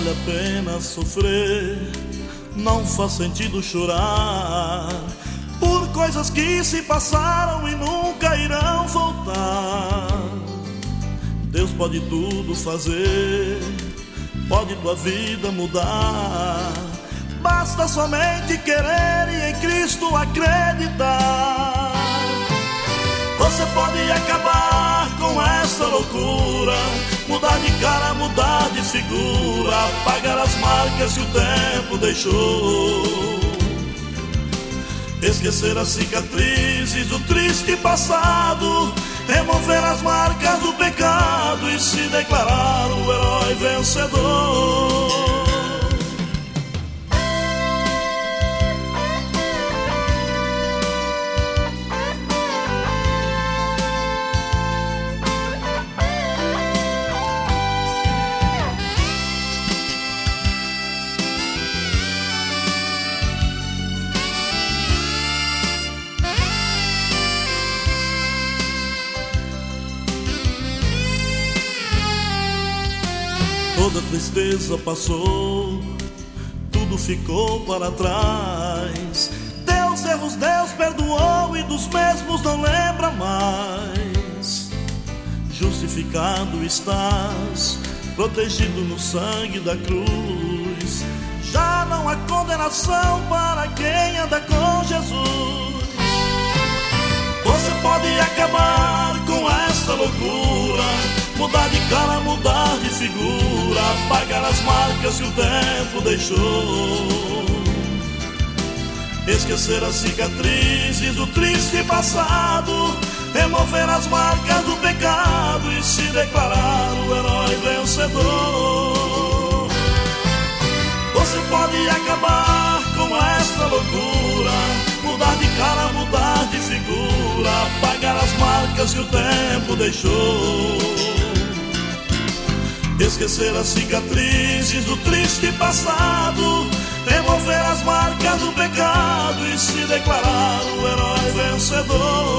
vale a pena sofrer, não faz sentido chorar por coisas que se passaram e nunca irão voltar. Deus pode tudo fazer, pode tua vida mudar. Basta somente querer e em Cristo acreditar. Você pode acabar com essa loucura, mudar de cara, mudar de figura, apagar as marcas que o tempo deixou, esquecer as cicatrizes do triste passado, remover as marcas do pecado e se declarar o herói vencedor. Toda tristeza passou, tudo ficou para trás. Teus erros Deus perdoou e dos mesmos não lembra mais. Justificado estás, protegido no sangue da cruz. Já não há condenação para quem anda com Jesus. Você pode acabar com essa loucura, mudar de cara, mudar de figura, apagar as marcas que o tempo deixou, esquecer as cicatrizes do triste passado, remover as marcas do pecado e se declarar o herói vencedor. Você pode acabar com esta loucura, mudar de cara, mudar de figura, apagar as marcas que o tempo deixou, esquecer as cicatrizes do triste passado, remover as marcas do pecado e se declarar o herói vencedor.